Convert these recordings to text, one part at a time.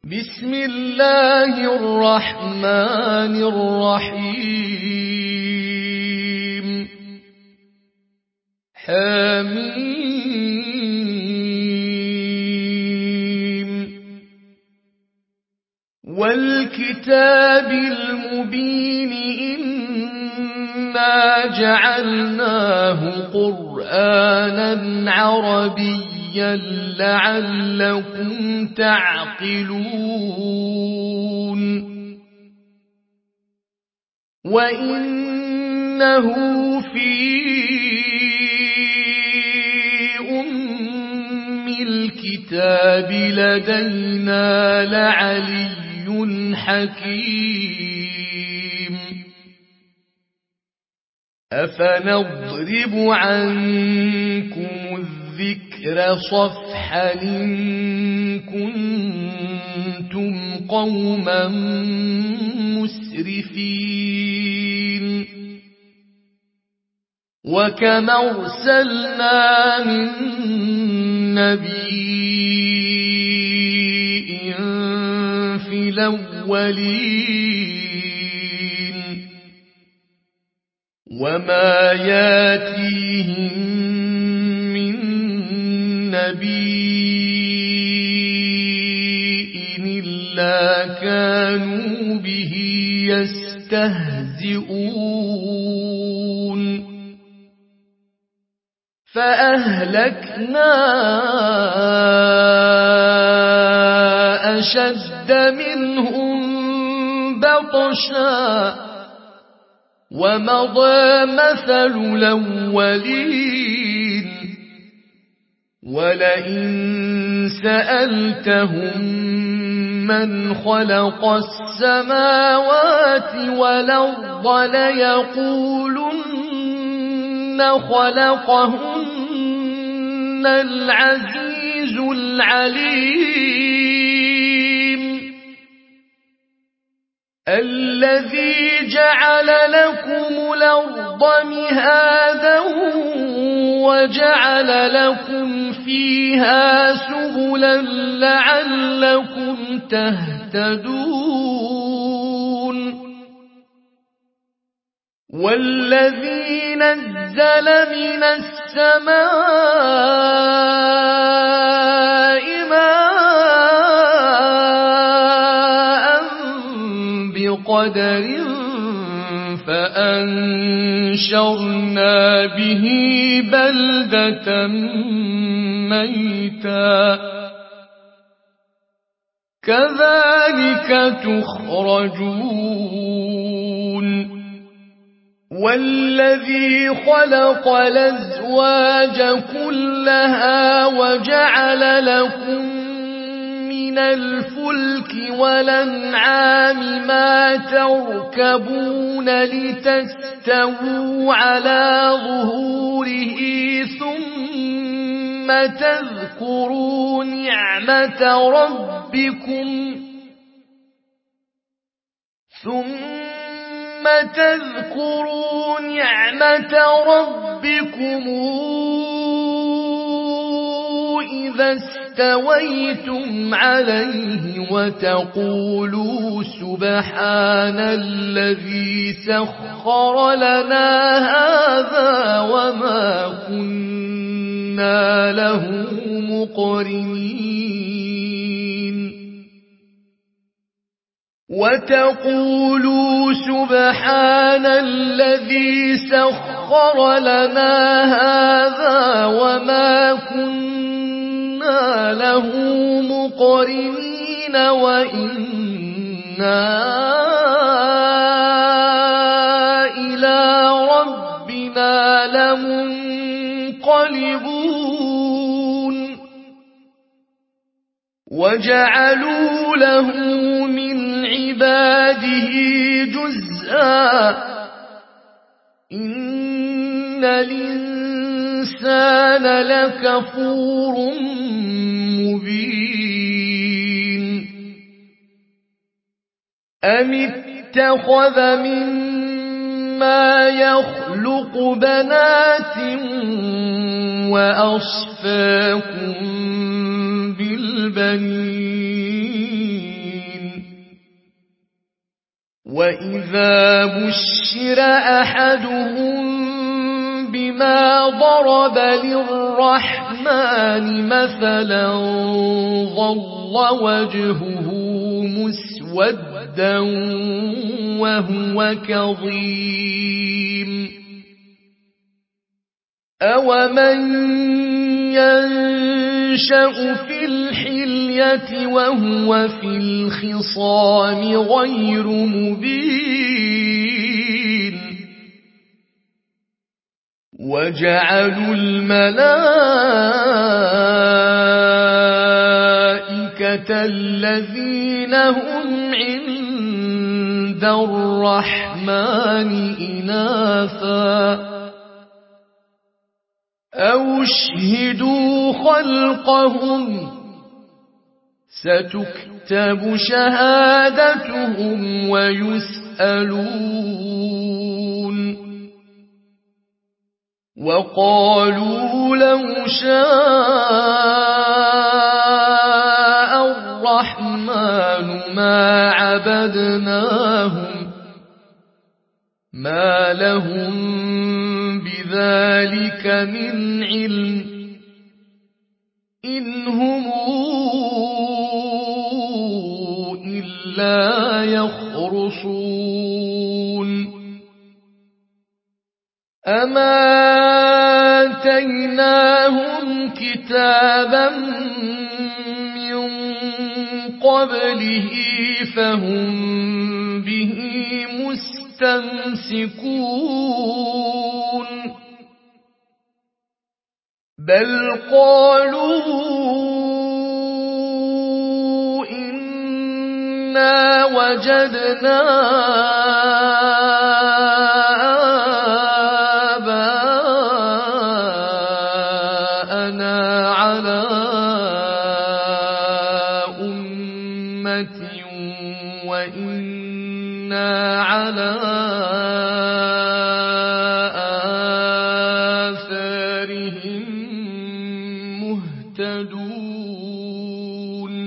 بسم الله الرحمن الرحيم حميم والكتاب المبين إنا جعلناه قرآنا عربيا لعلكم تعقلون وإنه في أم الكتاب لدينا لعلي حكيم أفنضرب عنكم الذكر صفحا إن كنتم قوما مسرفين وكم أرسلنا من نبي في الأولين وما ياتيهم من نبي إلا كانوا به يستهزئون فأهلكنا أشد منهم بطشا ومضى مثل الأولين ولئن سألتهم من خلق السماوات والأرض ليقولن خلقهن العزيز العليم الذي جعل لكم الأرض مهادا وجعل لكم فيها سبلا لعلكم تهتدون والذي نزل من السماء ماء بقدر فأنشرنا به بلدة ميتا كذلك تخرجون والذي خلق الأزواج كلها وجعل لكم من الفلك والأنعام ما تركبون لتستووا على ظهوره ثم تذكروا نعمة ربكم إذا استويتم عليه وتقولوا سبحان الذي سخر لنا هذا وما كنا له مقرنين وتقولوا سبحان الذي سخر لنا هذا وما كنا له مقرنين وإنا إلى ربنا لمنقلبون وجعلوا له من عباده جزءا إن الإنسان لكفور مبين أم اتخذ مما يخلق بنات وأصفاكم بالبنين وإذا بشر أحدهم بما ضرب للرحمن مثلا ظل وجهه مسودا وهو كظيم أومن ينشأ في الحلية وهو في الخصام غير مبين وجعلوا الملائكة الذين هم عند الرحمن إناثا أو اشهدوا خلقهم ستكتب شهادتهم ويسألون وقالوا لو شاء الرحمن ما عبدناهم ما لهم بذلك من علم إن هم إلا يخرصون أما آتيناهم كتابا من قبله فهم به مستمسكون بل قالوا إنا وجدنا آباءنا على أمة وإنا على آثارهم مهتدون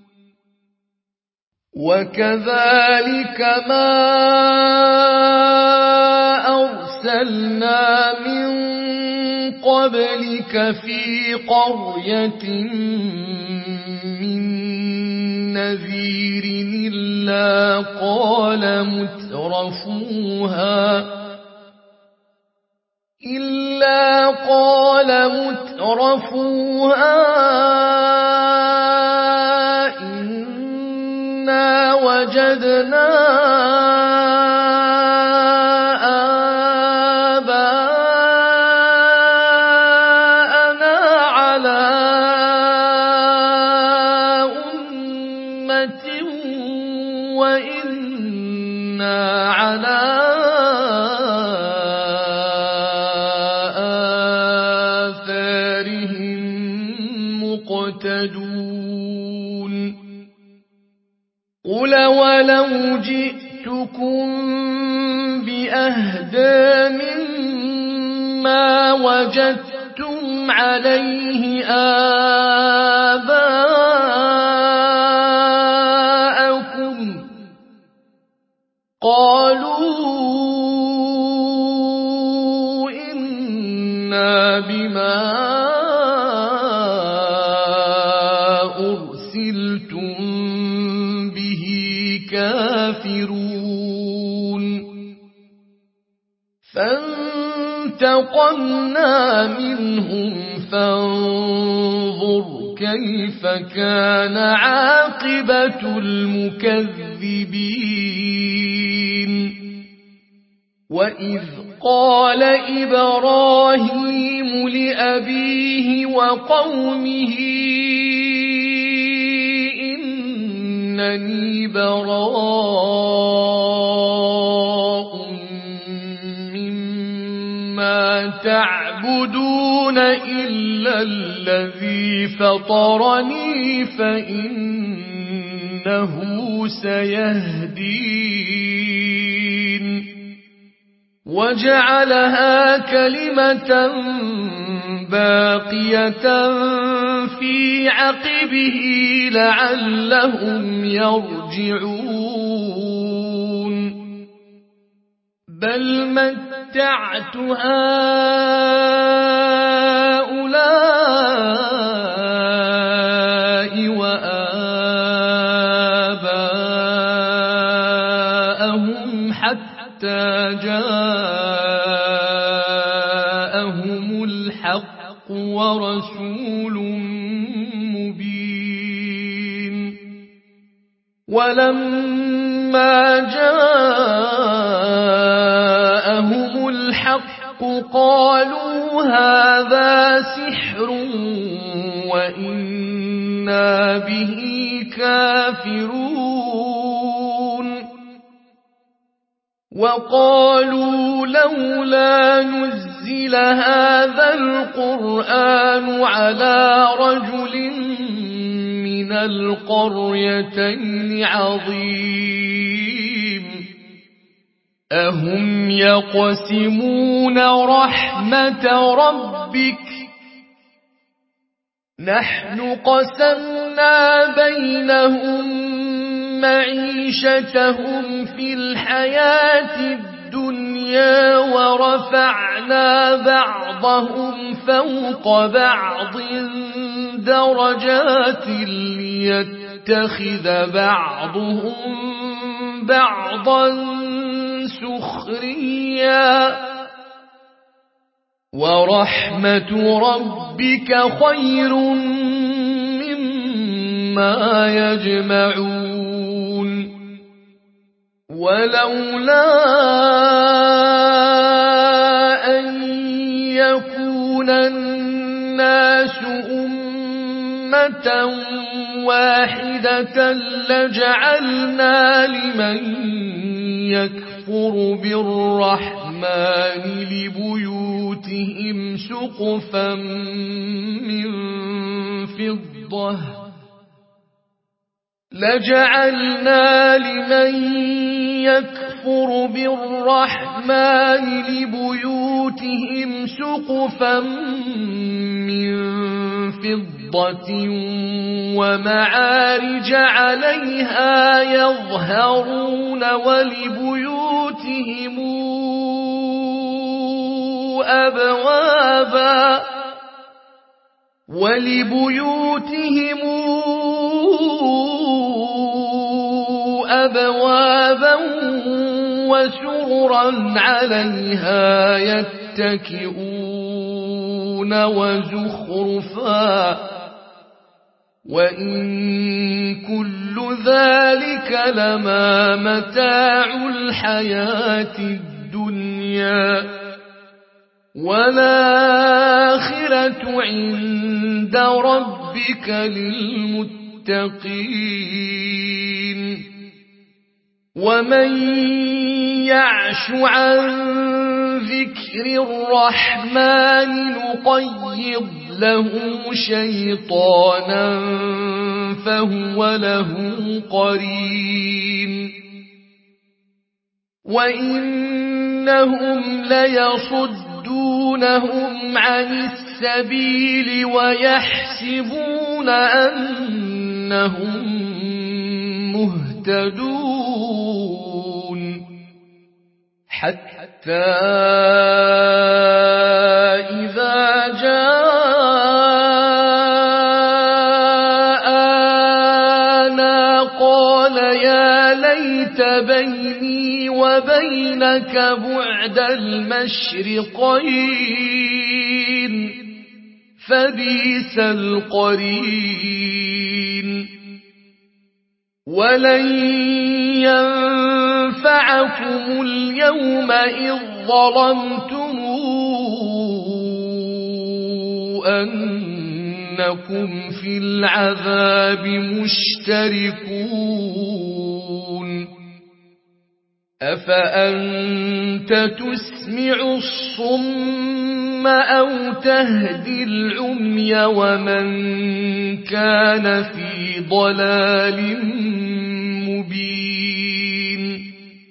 وكذلك ما أرسلنا من قبلك في قرية من نذير إلا قال مترفوها إنا وجدنا آباءنا على أمة وإنا على آثارهم مقتدون قل ولو جئتكم بأهدى مما وجدتم عليه آباءكم قالوا إنا بما أرسلتم به كافرون فانتقمنا منهم فانظر كيف كان عاقبة المكذبين وإذ قال إبراهيم لأبيه وقومه إنني براء مما تعبدون إلا الذي فطرني فإنه سيهدين وجعلها كلمة باقية في عقبه لعلهم يرجعون بل متعت هؤلاء وآباءهم حتى جاءهم الحق ورسول مبين ولما جاءهم الحق قالوا هذا سحر وإنا به كافرون وقالوا لولا نزل هذا القرآن على رجل من القريتين عظيم أهم يقسمون رحمة ربك نحن قسمنا بينهم معيشتهم في الحياة الدنيا ورفعنا بعضهم فوق بعض درجات ليتخذ بعضهم بعضا سخريا ورحمة ربك خير مما يجمعون ولولا أن يكون الناس أمة واحدة لجعلنا لمن يكفر بالرحمن لبيوتهم سقفا من فضة لجعلنا لمن يكفر بالرحمن لبيوتهم سقفا من فضة ومعارج عليها يظهرون ولبيوتهم أبوابا وسررا عليها يتكئون وزخرفا وإن كل ذلك لما متاع الحياة الدنيا والآخرة عند ربك للمتقين ومن يعش عن ذكر الرحمن نقيض له شيطانا فهو له قرين وإنهم ليصدونهم عن السبيل ويحسبون أنهم مهتدون حتى إذا جاءنا قال يا ليت بيني وبينك بعد المشرقين فبئس القرين ولن ينفعكم اليوم إذ ظلمتم أنكم في العذاب مشتركون أفأنت تسمع الصم أو تهدي العمي ومن كان في ضلال مبين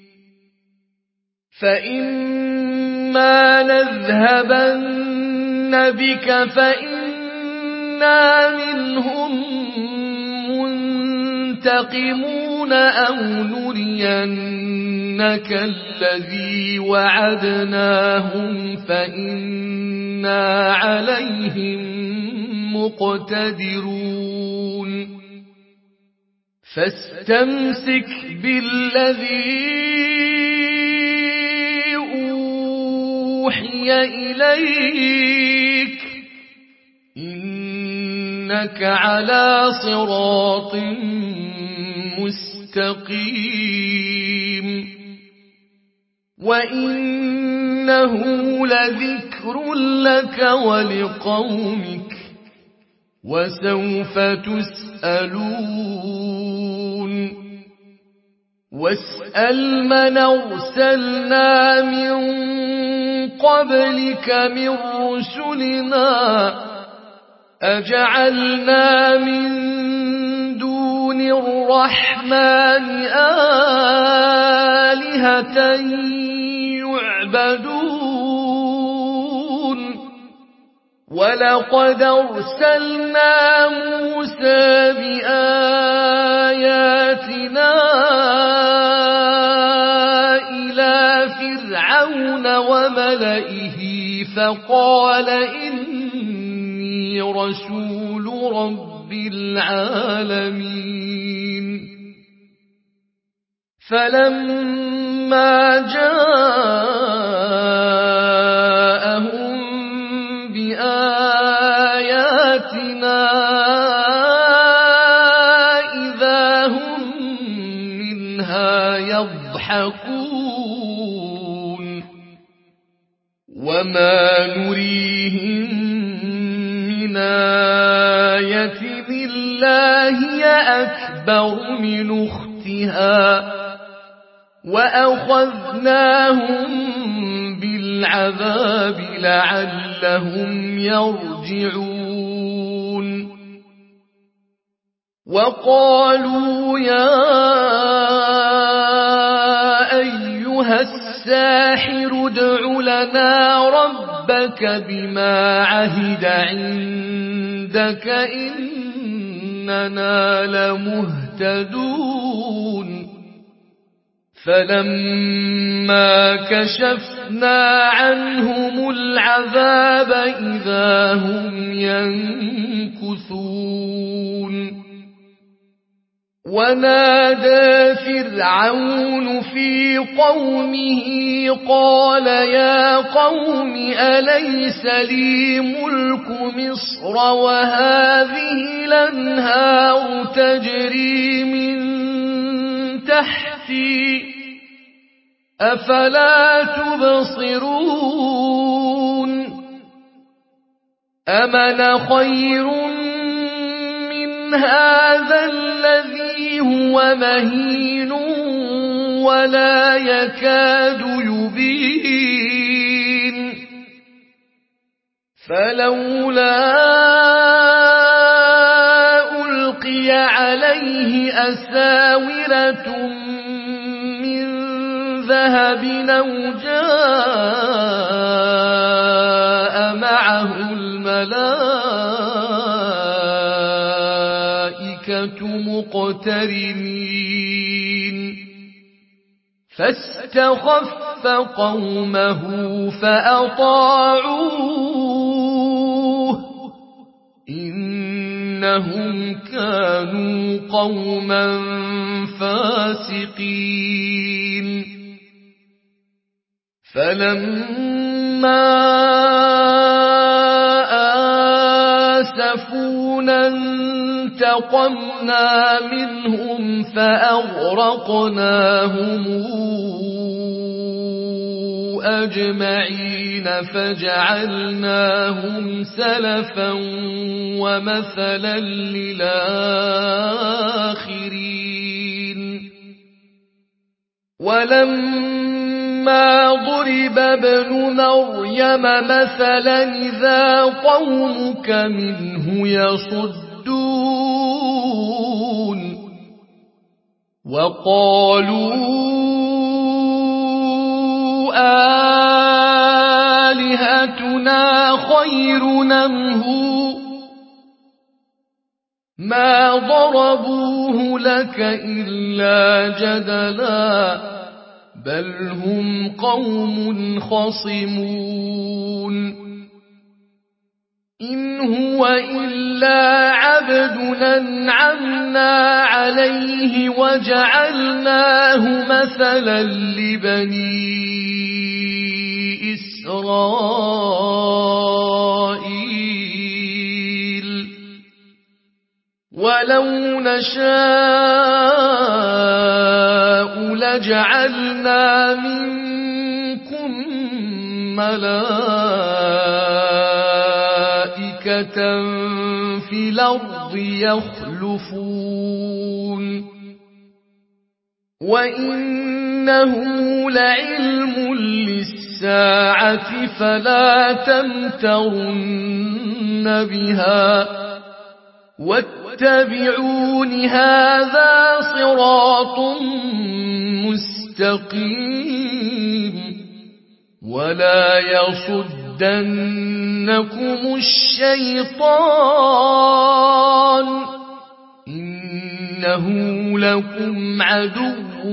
فإما نذهبن بك فإنا منهم منتقمون أو نرينك الذي وعدناهم فإنا عليهم مقتدرون فاستمسك بالذي أوحي إليك إنك على صراط مستقيم وإنه لذكر لك ولقومك وسوف تسألون واسأل من أرسلنا من قبلك من رسلنا أجعلنا من دون الرحمن آلهة يعبدون ولقد أرسلنا موسى بآياتنا إلى فرعون وملئه فقال إني رسول رب العالمين فلما جاءهم بآياتنا إذا هم منها يضحكون وما نريهم من آية إلا هي أكبر من أختها وأخذناهم بالعذاب لعلهم يرجعون وقالوا يا أيها الساحر ادع لنا ربك بما عهد عندك إننا لمهتدون فلما كشفنا عنهم العذاب إذا هم ينكثون ونادى فرعون في قومه قال يا قوم أليس لي ملك مصر وهذه الأنهار تجري من تحتي أفلا تبصرون أمن خير من هذا الذي هو مهين ولا يكاد يبين فلولا ألقي عليه أساورة من ذهب أو جاء معه الملائكة مقترنين فاستخف قومه فأطاعوه إنهم كانوا قوما فاسقين فلما آسفونا انتقمنا منهم فأغرقناهم أجمعين فجعلناهم سلفا ومثلا للآخرين ولما ضرب ابن مريم مثلا إذا قومك منه يصدون وقالوا آلهتنا خير أم هو ما ضربوه لك إلا جدلا بل هم قوم خصمون إن هو إلا عبد أنعمنا عليه وجعلناه مثلا لبني إسرائيل ولو نشاء لجعلنا منكم ملائكة في الأرض يخلفون وإنه لعلم للساعة فلا تمترن بها واتبعون هذا صراط مستقيم ولا يصدنكم الشيطان إنه لكم عدو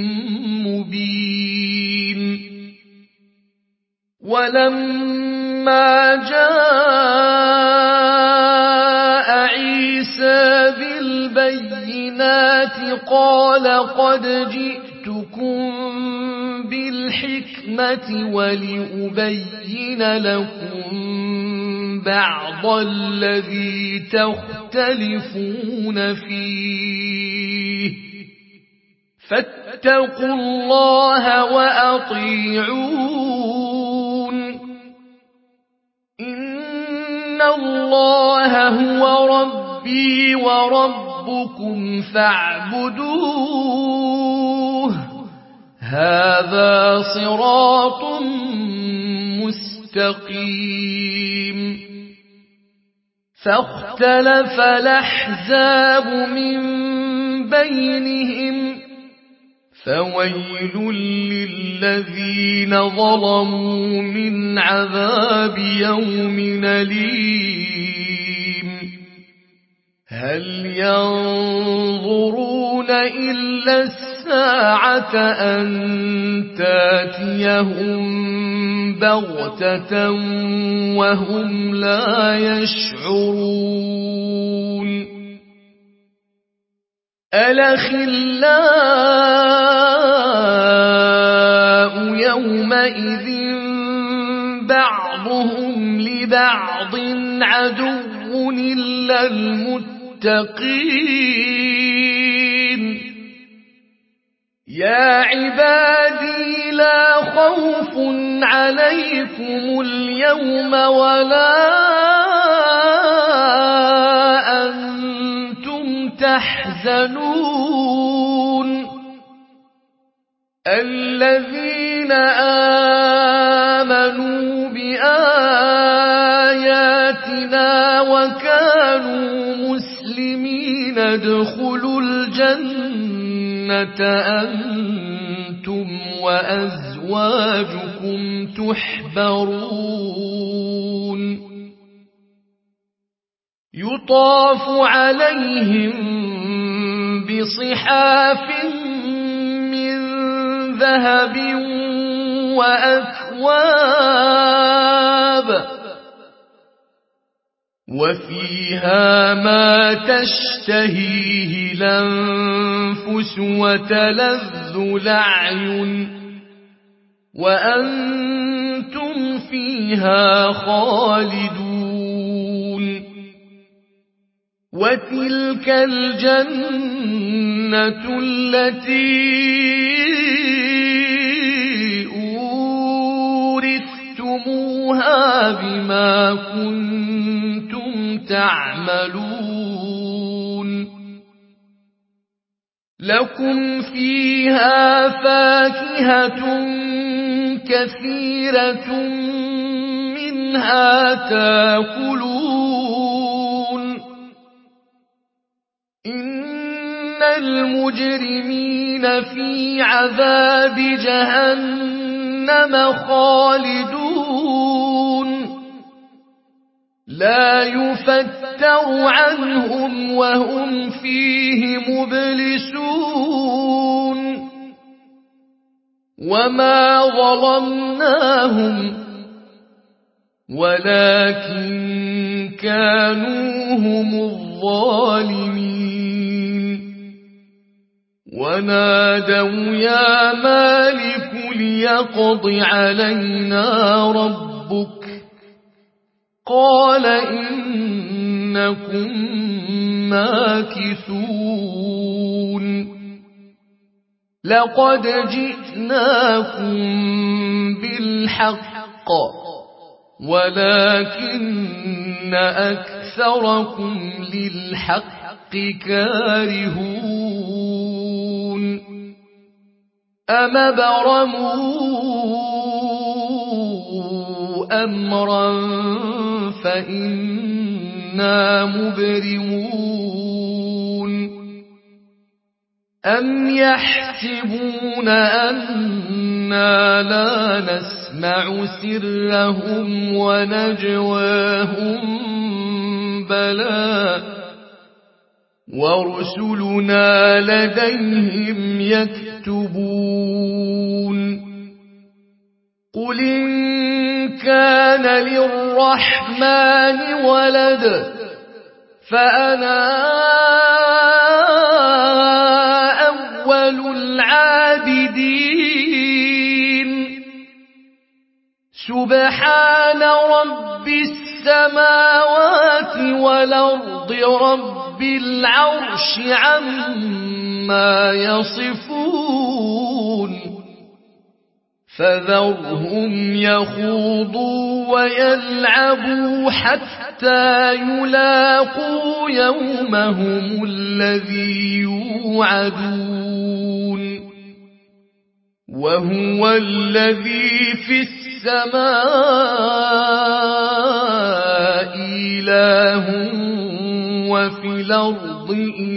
مبين ولما جاء عيسى بالبينات قال قد جئتكم بالحكمة ولأبين لكم بعض الذي تختلفون فيه فاتقوا الله وأطيعون إن الله هو ربي وربكم فاعبدوه هذا صراط مستقيم فاختلف الأحزاب من بينهم فويل للذين ظلموا من عذاب يوم أليم هل ينظرون إلا الساعة أن تاتيهم بغتة وهم لا يشعرون الأخلاء يومئذ بعضهم لبعض عدو إلا المتقين يا عبادي لا خوف عليكم اليوم ولا أنتم تحزنون الذين آمنوا بآياتنا وكانوا مسلمين ادخلوا الجنة أنتم وأزواجكم تحبرون يطاف عليهم بصحاف من ذهب وأكواب وفيها ما تشتهيه الأنفس وتلذ الأعين وأنتم فيها خالدون وتلك الجنة التي أورثتموها بما كنتم تعملون لكم فيها فاكهة كثيرة منها تاكلون إن المجرمين في عذاب جهنم خالدون لا يفتر عنهم وهم فيه مبلسون وما ظلمناهم ولكن كانوا هم الظالمين ونادوا يا مالك ليقض علينا ربك قال إنكم ماكثون لقد جئناكم بالحق ولكن أكثركم للحق كارهون أم أبرموا أمرا فإنا مبرمون أم يحسبون أنا لا نسمع سرهم ونجواهم بلى ورسلنا لديهم يكتبون قل إن كان للرحمن ولد فأنا أول العابدين سبحان رب السماوات والأرض رب العرش عما يصفون فذرهم يخوضوا ويلعبوا حتى يلاقوا يومهم الذي يوعدون وهو الذي في السماء إله وفي الأرض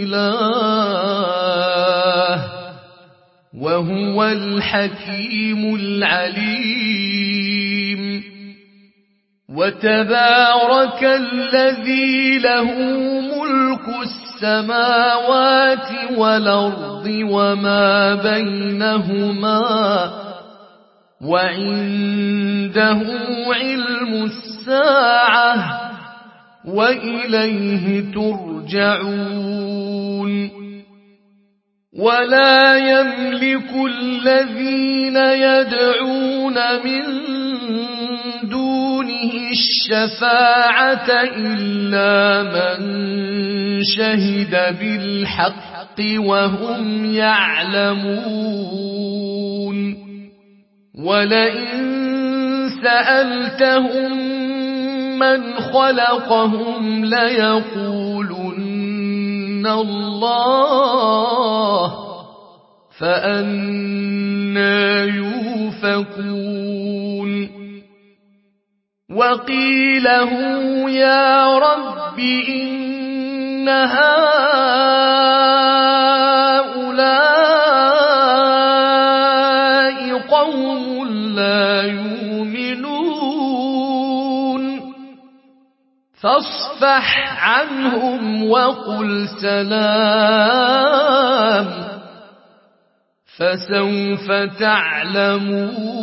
إله وهو الحكيم العليم وتبارك الذي له ملك السماوات والأرض وما بينهما وعنده علم الساعة وإليه ترجعون ولا يملك الذين يدعون من دونه الشفاعة إلا من شهد بالحق وهم يعلمون ولئن سألتهم من خلقهم ليقولن الله فأنى يؤفكون وقيله يا رب إن هؤلاء قوم لا يؤمنون فاصفح عنهم وقل سلام فسوف تعلمون